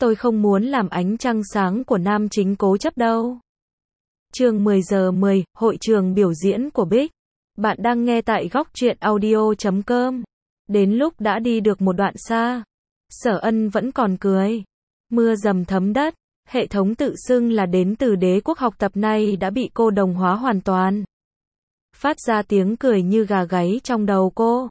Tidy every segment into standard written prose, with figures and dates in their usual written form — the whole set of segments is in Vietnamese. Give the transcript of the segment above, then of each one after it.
Tôi không muốn làm ánh trăng sáng của nam chính cố chấp đâu. Chương 10 giờ 10, hội trường biểu diễn của Bích. Bạn đang nghe tại góc truyện audio.com. Đến lúc đã đi được một đoạn xa, Sở Ân vẫn còn cười. Mưa dầm thấm đất, hệ thống tự xưng là đến từ đế quốc học tập này đã bị cô đồng hóa hoàn toàn. Phát ra tiếng cười như gà gáy trong đầu cô.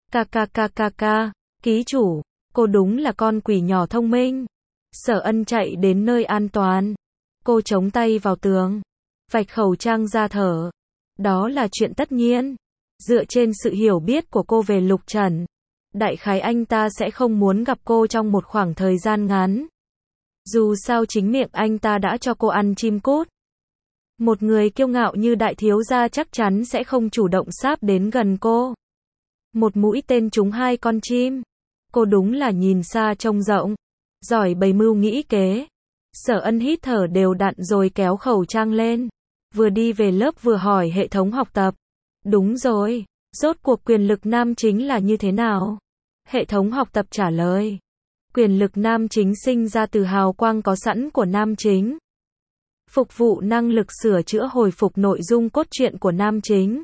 Ca, ký chủ, cô đúng là con quỷ nhỏ thông minh. Sở Ân chạy đến nơi an toàn. Cô chống tay vào tường, vạch khẩu trang ra thở. Đó là chuyện tất nhiên. Dựa trên sự hiểu biết của cô về Lục Trần, đại khái anh ta sẽ không muốn gặp cô trong một khoảng thời gian ngắn. Dù sao chính miệng anh ta đã cho cô ăn chim cút. Một người kiêu ngạo như đại thiếu gia chắc chắn sẽ không chủ động sáp đến gần cô. Một mũi tên trúng hai con chim. Cô đúng là nhìn xa trông rộng, giỏi bày mưu nghĩ kế. Sở Ân hít thở đều đặn rồi kéo khẩu trang lên. Vừa đi về lớp vừa hỏi hệ thống học tập. Đúng rồi, rốt cuộc quyền lực nam chính là như thế nào? Hệ thống học tập trả lời. Quyền lực nam chính sinh ra từ hào quang có sẵn của nam chính. Phục vụ năng lực sửa chữa hồi phục nội dung cốt truyện của nam chính.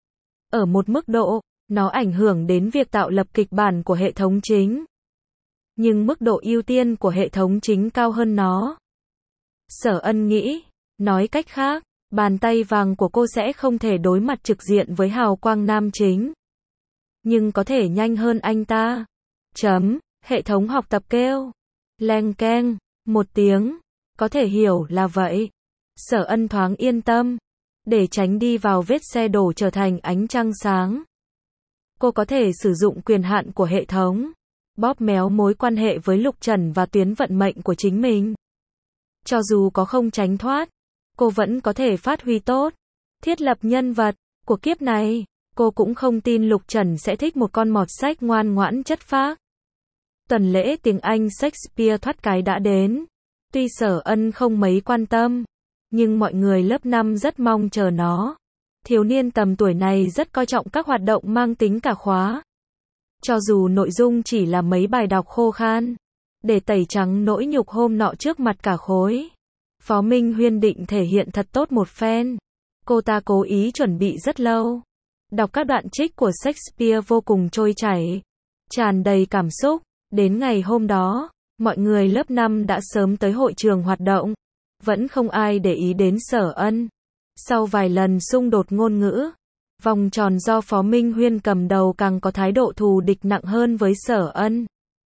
Ở một mức độ, nó ảnh hưởng đến việc tạo lập kịch bản của hệ thống chính. Nhưng mức độ ưu tiên của hệ thống chính cao hơn nó. Sở Ân nghĩ, nói cách khác, bàn tay vàng của cô sẽ không thể đối mặt trực diện với hào quang nam chính. Nhưng có thể nhanh hơn anh ta. Hệ thống học tập kêu. Leng keng, một tiếng. Có thể hiểu là vậy. Sở Ân thoáng yên tâm. Để tránh đi vào vết xe đổ trở thành ánh trăng sáng. Cô có thể sử dụng quyền hạn của hệ thống. Bóp méo mối quan hệ với Lục Trần và tuyến vận mệnh của chính mình. Cho dù có không tránh thoát, cô vẫn có thể phát huy tốt. Thiết lập nhân vật của kiếp này, cô cũng không tin Lục Trần sẽ thích một con mọt sách ngoan ngoãn chất phác. Tuần lễ tiếng Anh Shakespeare thoát cái đã đến. Tuy Sở Ân không mấy quan tâm, nhưng mọi người lớp 5 rất mong chờ nó. Thiếu niên tầm tuổi này rất coi trọng các hoạt động mang tính cả khóa. Cho dù nội dung chỉ là mấy bài đọc khô khan, để tẩy trắng nỗi nhục hôm nọ trước mặt cả khối. Phó Minh Huyên định thể hiện thật tốt một phen. Cô ta cố ý chuẩn bị rất lâu. Đọc các đoạn trích của Shakespeare vô cùng trôi chảy, tràn đầy cảm xúc. Đến ngày hôm đó, mọi người lớp 5 đã sớm tới hội trường hoạt động. Vẫn không ai để ý đến Sở Ân. Sau vài lần xung đột ngôn ngữ, vòng tròn do Phó Minh Huyên cầm đầu càng có thái độ thù địch nặng hơn với Sở Ân.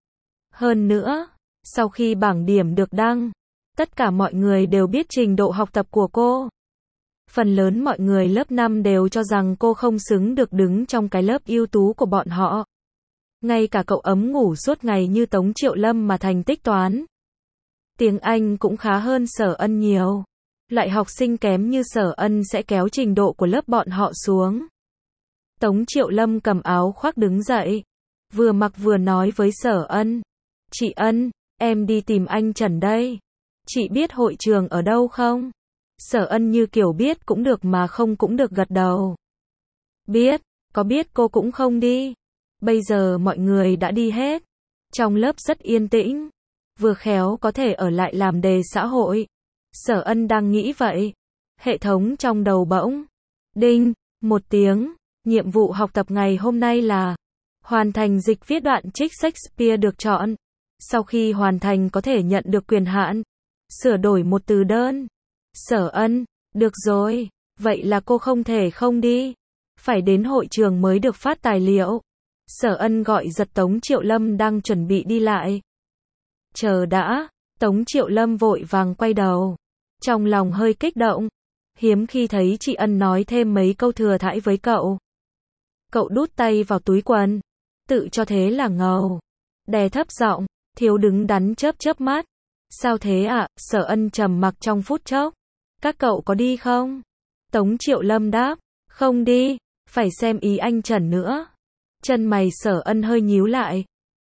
Hơn nữa, sau khi bảng điểm được đăng, tất cả mọi người đều biết trình độ học tập của cô. Phần lớn mọi người lớp 5 đều cho rằng cô không xứng được đứng trong cái lớp ưu tú của bọn họ. Ngay cả cậu ấm ngủ suốt ngày như Tống Triệu Lâm mà thành tích toán, tiếng Anh cũng khá hơn Sở Ân nhiều. Loại học sinh kém như Sở Ân sẽ kéo trình độ của lớp bọn họ xuống. Tống Triệu Lâm cầm áo khoác đứng dậy, vừa mặc vừa nói với Sở Ân. Chị Ân, em đi tìm anh Trần đây. Chị biết hội trường ở đâu không? Sở Ân như kiểu biết cũng được mà không cũng được gật đầu. Biết, có biết cô cũng không đi. Bây giờ mọi người đã đi hết. Trong lớp rất yên tĩnh. Vừa khéo có thể ở lại làm đề xã hội. Sở Ân đang nghĩ vậy. Hệ thống trong đầu bỗng. Đinh, một tiếng. Nhiệm vụ học tập ngày hôm nay là hoàn thành dịch viết đoạn trích Shakespeare được chọn. Sau khi hoàn thành có thể nhận được quyền hạn sửa đổi một từ đơn. Sở Ân, được rồi. Vậy là cô không thể không đi. Phải đến hội trường mới được phát tài liệu. Sở Ân gọi giật Tống Triệu Lâm đang chuẩn bị đi lại. Chờ đã. Tống Triệu Lâm vội vàng quay đầu. Trong lòng hơi kích động. Hiếm khi thấy chị Ân nói thêm mấy câu thừa thãi với cậu. Cậu đút tay vào túi quần. Tự cho thế là ngầu. Đè thấp giọng. Thiếu đứng đắn chớp mắt. Sao thế ạ? Sở Ân trầm mặc trong phút chốc. Các cậu có đi không? Tống Triệu Lâm đáp. Không đi. Phải xem ý anh Trần nữa. Chân mày Sở Ân hơi nhíu lại.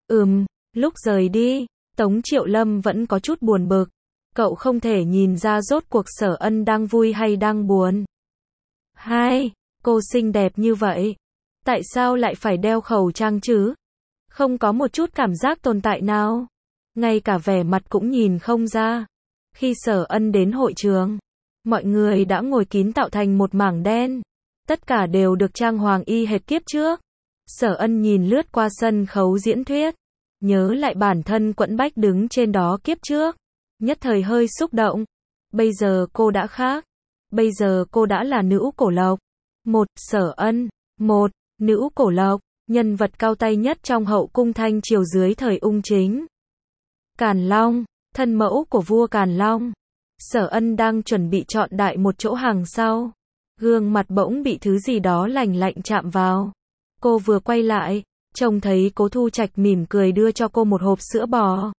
Lúc rời đi, Tống Triệu Lâm vẫn có chút buồn bực. Cậu không thể nhìn ra rốt cuộc Sở Ân đang vui hay đang buồn. Hai, cô xinh đẹp như vậy. Tại sao lại phải đeo khẩu trang chứ? Không có một chút cảm giác tồn tại nào. ngay cả vẻ mặt cũng nhìn không ra. Khi Sở Ân đến hội trường, mọi người đã ngồi kín tạo thành một mảng đen. Tất cả đều được trang hoàng y hệt kiếp trước. Sở Ân nhìn lướt qua sân khấu diễn thuyết, nhớ lại bản thân quẫn bách đứng trên đó kiếp trước, nhất thời hơi xúc động. Bây giờ cô đã khác. Bây giờ cô đã là nữ cổ lộc. Một, Sở Ân. Một, nữ cổ lộc, nhân vật cao tay nhất trong hậu cung Thanh triều dưới thời Ung Chính. Càn Long, thân mẫu của vua Càn Long. Sở Ân đang chuẩn bị chọn đại một chỗ hàng sau. Gương mặt bỗng bị thứ gì đó lạnh lạnh chạm vào. Cô vừa quay lại, trông thấy Cố Thu Trạch mỉm cười đưa cho cô một hộp sữa bò.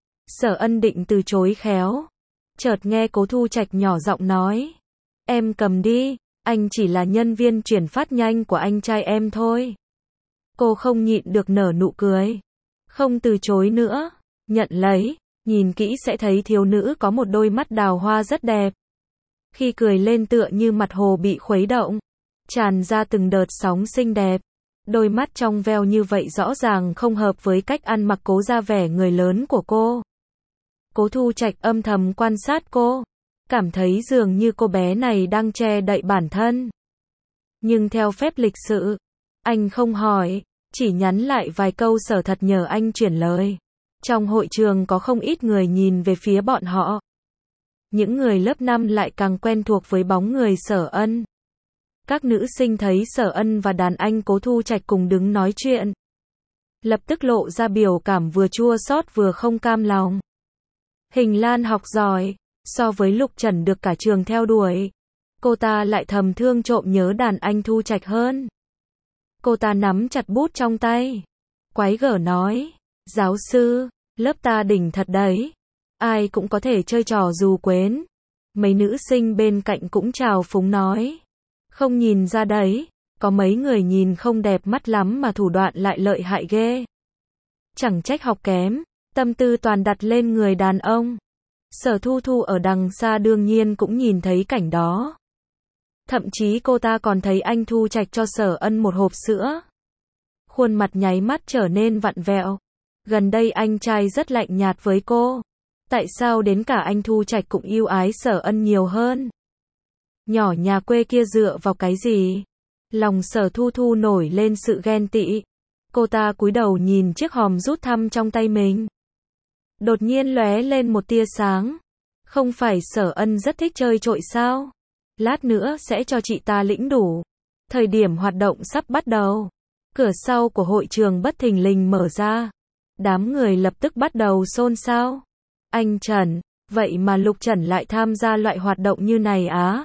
Sở Ân định từ chối khéo. Chợt nghe Cố Thu Trạch nhỏ giọng nói. Em cầm đi, anh chỉ là nhân viên chuyển phát nhanh của anh trai em thôi. Cô không nhịn được nở nụ cười. Không từ chối nữa, nhận lấy, nhìn kỹ sẽ thấy thiếu nữ có một đôi mắt đào hoa rất đẹp. Khi cười lên tựa như mặt hồ bị khuấy động, tràn ra từng đợt sóng xinh đẹp. Đôi mắt trong veo như vậy rõ ràng không hợp với cách ăn mặc cố ra vẻ người lớn của cô. Cố Thu Trạch âm thầm quan sát cô, cảm thấy dường như cô bé này đang che đậy bản thân. Nhưng theo phép lịch sự, anh không hỏi, chỉ nhắn lại vài câu Sở thật nhờ anh chuyển lời. Trong hội trường có không ít người nhìn về phía bọn họ. Những người lớp 5 lại càng quen thuộc với bóng người Sở Ân. Các nữ sinh thấy Sở Ân và đàn anh Cố Thu Trạch cùng đứng nói chuyện, lập tức lộ ra biểu cảm vừa chua xót vừa không cam lòng. Hình Lan học giỏi, so với Lục Trần được cả trường theo đuổi, cô ta lại thầm thương trộm nhớ đàn anh Thu Trạch hơn. Cô ta nắm chặt bút trong tay, quái gở nói, giáo sư, lớp ta đỉnh thật đấy, ai cũng có thể chơi trò dù quến. Mấy nữ sinh bên cạnh cũng trào phúng nói, không nhìn ra đấy, có mấy người nhìn không đẹp mắt lắm mà thủ đoạn lại lợi hại ghê. Chẳng trách học kém, tâm tư toàn đặt lên người đàn ông. Sở Thu Thu ở đằng xa đương nhiên cũng nhìn thấy cảnh đó. Thậm chí cô ta còn thấy anh Thu Trạch cho Sở Ân một hộp sữa. Khuôn mặt nháy mắt trở nên vặn vẹo. Gần đây anh trai rất lạnh nhạt với cô. Tại sao đến cả anh Thu Trạch cũng yêu ái Sở Ân nhiều hơn? Nhỏ nhà quê kia dựa vào cái gì? Lòng Sở Thu Thu nổi lên sự ghen tị. Cô ta cúi đầu nhìn chiếc hòm rút thăm trong tay mình. Đột nhiên lóe lên một tia sáng. Không phải Sở Ân rất thích chơi trội sao? Lát nữa sẽ cho chị ta lĩnh đủ. Thời điểm hoạt động sắp bắt đầu. Cửa sau của hội trường bất thình lình mở ra. Đám người lập tức bắt đầu xôn xao. Anh Trần, vậy mà Lục Trần lại tham gia loại hoạt động như này á?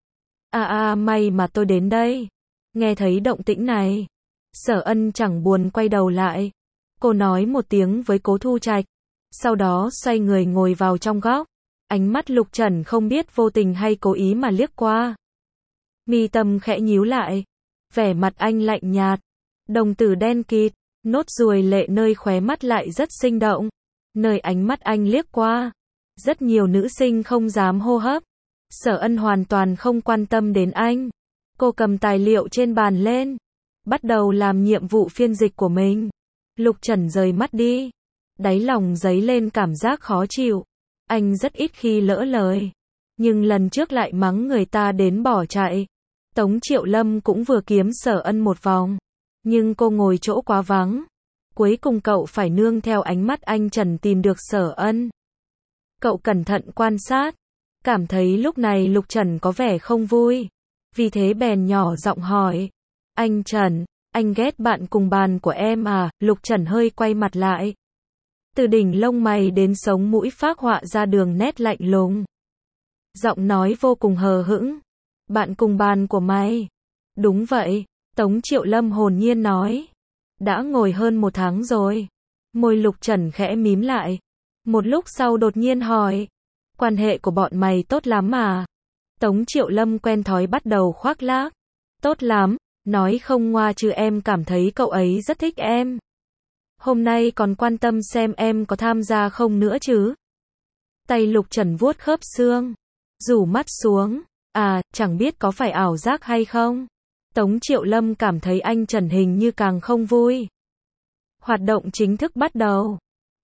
May mà tôi đến đây. Nghe thấy động tĩnh này, Sở Ân chẳng buồn quay đầu lại. Cô nói một tiếng với Cố Thu Trạch, sau đó xoay người ngồi vào trong góc. Ánh mắt Lục Trần không biết vô tình hay cố ý mà liếc qua. Mi tâm khẽ nhíu lại, vẻ mặt anh lạnh nhạt, đồng tử đen kịt, nốt ruồi lệ nơi khóe mắt lại rất sinh động. Nơi ánh mắt anh liếc qua, rất nhiều nữ sinh không dám hô hấp. Sở Ân hoàn toàn không quan tâm đến anh. Cô cầm tài liệu trên bàn lên, bắt đầu làm nhiệm vụ phiên dịch của mình. Lục Trần rời mắt đi, đáy lòng dấy lên cảm giác khó chịu. Anh rất ít khi lỡ lời, nhưng lần trước lại mắng người ta đến bỏ chạy. Tống Triệu Lâm cũng vừa kiếm Sở Ân một vòng, nhưng cô ngồi chỗ quá vắng. Cuối cùng cậu phải nương theo ánh mắt anh Trần tìm được Sở Ân. Cậu cẩn thận quan sát, cảm thấy lúc này Lục Trần có vẻ không vui. Vì thế bèn nhỏ giọng hỏi, anh Trần, anh ghét bạn cùng bàn của em à? Lục Trần hơi quay mặt lại. Từ đỉnh lông mày đến sống mũi phác họa ra đường nét lạnh lùng. Giọng nói vô cùng hờ hững. Bạn cùng bàn của mày? Đúng vậy, Tống Triệu Lâm hồn nhiên nói. Đã ngồi hơn 1 tháng rồi. Môi Lục Trần khẽ mím lại. Một lúc sau đột nhiên hỏi, quan hệ của bọn mày tốt lắm à? Tống Triệu Lâm quen thói bắt đầu khoác lác. Tốt lắm, nói không ngoa chứ em cảm thấy cậu ấy rất thích em. Hôm nay còn quan tâm xem em có tham gia không nữa chứ. Tay Lục Trần vuốt khớp xương, rủ mắt xuống. Chẳng biết có phải ảo giác hay không. Tống Triệu Lâm cảm thấy anh Trần hình như càng không vui. Hoạt động chính thức bắt đầu.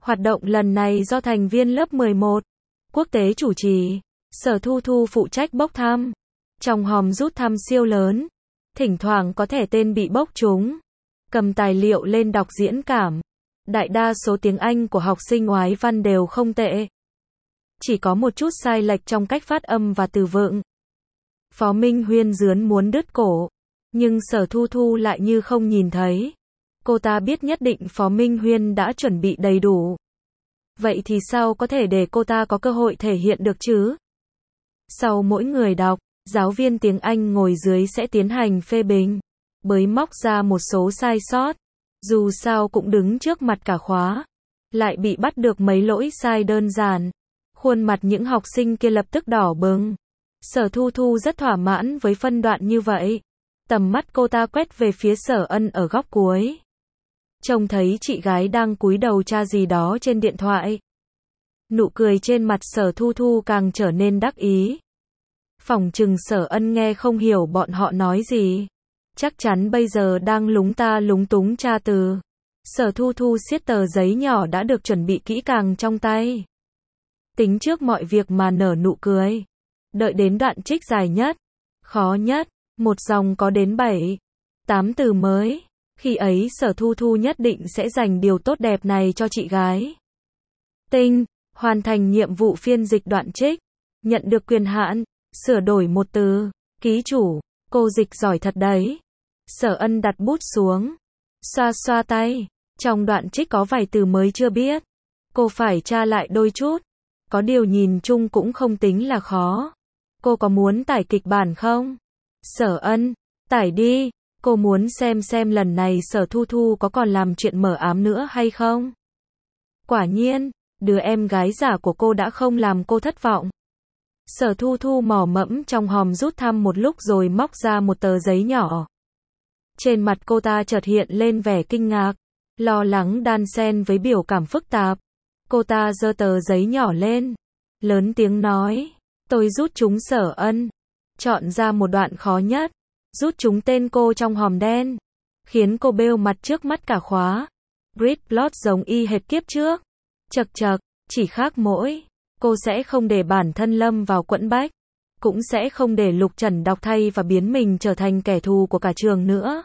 Hoạt động lần này do thành viên lớp 11 quốc tế chủ trì, Sở Thu Thu phụ trách bốc thăm. Trong hòm rút thăm siêu lớn, thỉnh thoảng có thẻ tên bị bốc trúng. Cầm tài liệu lên đọc diễn cảm. Đại đa số tiếng Anh của học sinh oái văn đều không tệ. Chỉ có một chút sai lệch trong cách phát âm và từ vựng. Phó Minh Huyên rướn muốn đứt cổ, nhưng Sở Thu Thu lại như không nhìn thấy. Cô ta biết nhất định Phó Minh Huyên đã chuẩn bị đầy đủ. Vậy thì sao có thể để cô ta có cơ hội thể hiện được chứ? Sau mỗi người đọc, giáo viên tiếng Anh ngồi dưới sẽ tiến hành phê bình, bới móc ra một số sai sót. Dù sao cũng đứng trước mặt cả khóa, lại bị bắt được mấy lỗi sai đơn giản. Khuôn mặt những học sinh kia lập tức đỏ bừng. Sở Thu Thu rất thỏa mãn với phân đoạn như vậy. Tầm mắt cô ta quét về phía Sở Ân ở góc cuối. Trông thấy chị gái đang cúi đầu tra gì đó trên điện thoại. Nụ cười trên mặt Sở Thu Thu càng trở nên đắc ý. Phỏng chừng Sở Ân nghe không hiểu bọn họ nói gì. Chắc chắn bây giờ đang lúng ta lúng túng tra từ. Sở Thu Thu siết tờ giấy nhỏ đã được chuẩn bị kỹ càng trong tay. Tính trước mọi việc mà nở nụ cười. Đợi đến đoạn trích dài nhất, khó nhất, một dòng có đến 7, 8 từ mới. Khi ấy Sở Thu Thu nhất định sẽ dành điều tốt đẹp này cho chị gái. Tinh, hoàn thành nhiệm vụ phiên dịch đoạn trích. Nhận được quyền hạn, sửa đổi một từ. Ký chủ, cô dịch giỏi thật đấy. Sở Ân đặt bút xuống, xoa xoa tay. Trong đoạn trích có vài từ mới chưa biết. Cô phải tra lại đôi chút. Có điều nhìn chung cũng không tính là khó. Cô có muốn tải kịch bản không? Sở Ân, tải đi. Cô muốn xem lần này Sở Thu Thu có còn làm chuyện mờ ám nữa hay không? Quả nhiên, đứa em gái giả của cô đã không làm cô thất vọng. Sở Thu Thu mò mẫm trong hòm rút thăm một lúc rồi móc ra một tờ giấy nhỏ. Trên mặt cô ta chợt hiện lên vẻ kinh ngạc, lo lắng đan xen với biểu cảm phức tạp. Cô ta giơ tờ giấy nhỏ lên, lớn tiếng nói, tôi rút trúng Sở Ân. Chọn ra một đoạn khó nhất, rút trúng tên cô trong hòm đen, khiến cô bêu mặt trước mắt cả khóa. Grid plot giống y hệt kiếp trước. Chật chật, chỉ khác mỗi, cô sẽ không để bản thân lâm vào quẫn bách, cũng sẽ không để Lục Trần đọc thay và biến mình trở thành kẻ thù của cả trường nữa.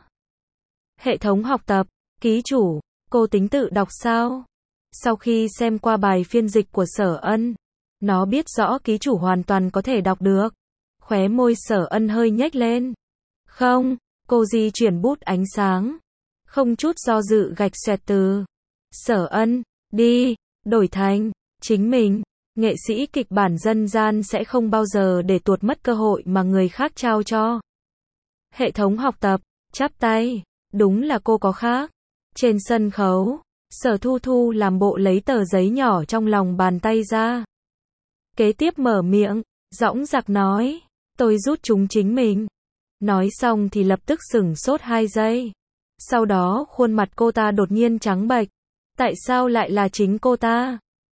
Hệ thống học tập, ký chủ, cô tính tự đọc sao? Sau khi xem qua bài phiên dịch của Sở Ân, nó biết rõ ký chủ hoàn toàn có thể đọc được. Khóe môi Sở Ân hơi nhếch lên. Không, cô di chuyển bút ánh sáng. Không chút do dự gạch xoẹt từ. Sở Ân, đi, đổi thành, chính mình. Nghệ sĩ kịch bản dân gian sẽ không bao giờ để tuột mất cơ hội mà người khác trao cho. Hệ thống học tập, chắp tay, đúng là cô có khác. Trên sân khấu, Sở Thu Thu làm bộ lấy tờ giấy nhỏ trong lòng bàn tay ra. Kế tiếp mở miệng, dõng dạc nói, tôi rút chúng chính mình. Nói xong thì lập tức sửng sốt 2 giây. Sau đó khuôn mặt cô ta đột nhiên trắng bệch. Tại sao lại là chính cô ta?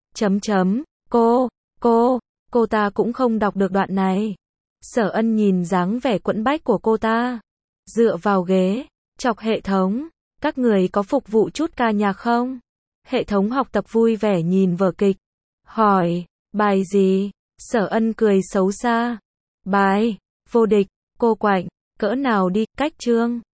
Cô ta cũng không đọc được đoạn này. Sở Ân nhìn dáng vẻ quẫn bách của cô ta. Dựa vào ghế, chọc hệ thống. Các người có phục vụ chút ca nhạc không? Hệ thống học tập vui vẻ nhìn vở kịch. Hỏi, bài gì? Sở Ân cười xấu xa. Bài, vô địch, cô quạnh, cỡ nào đi, cách chương.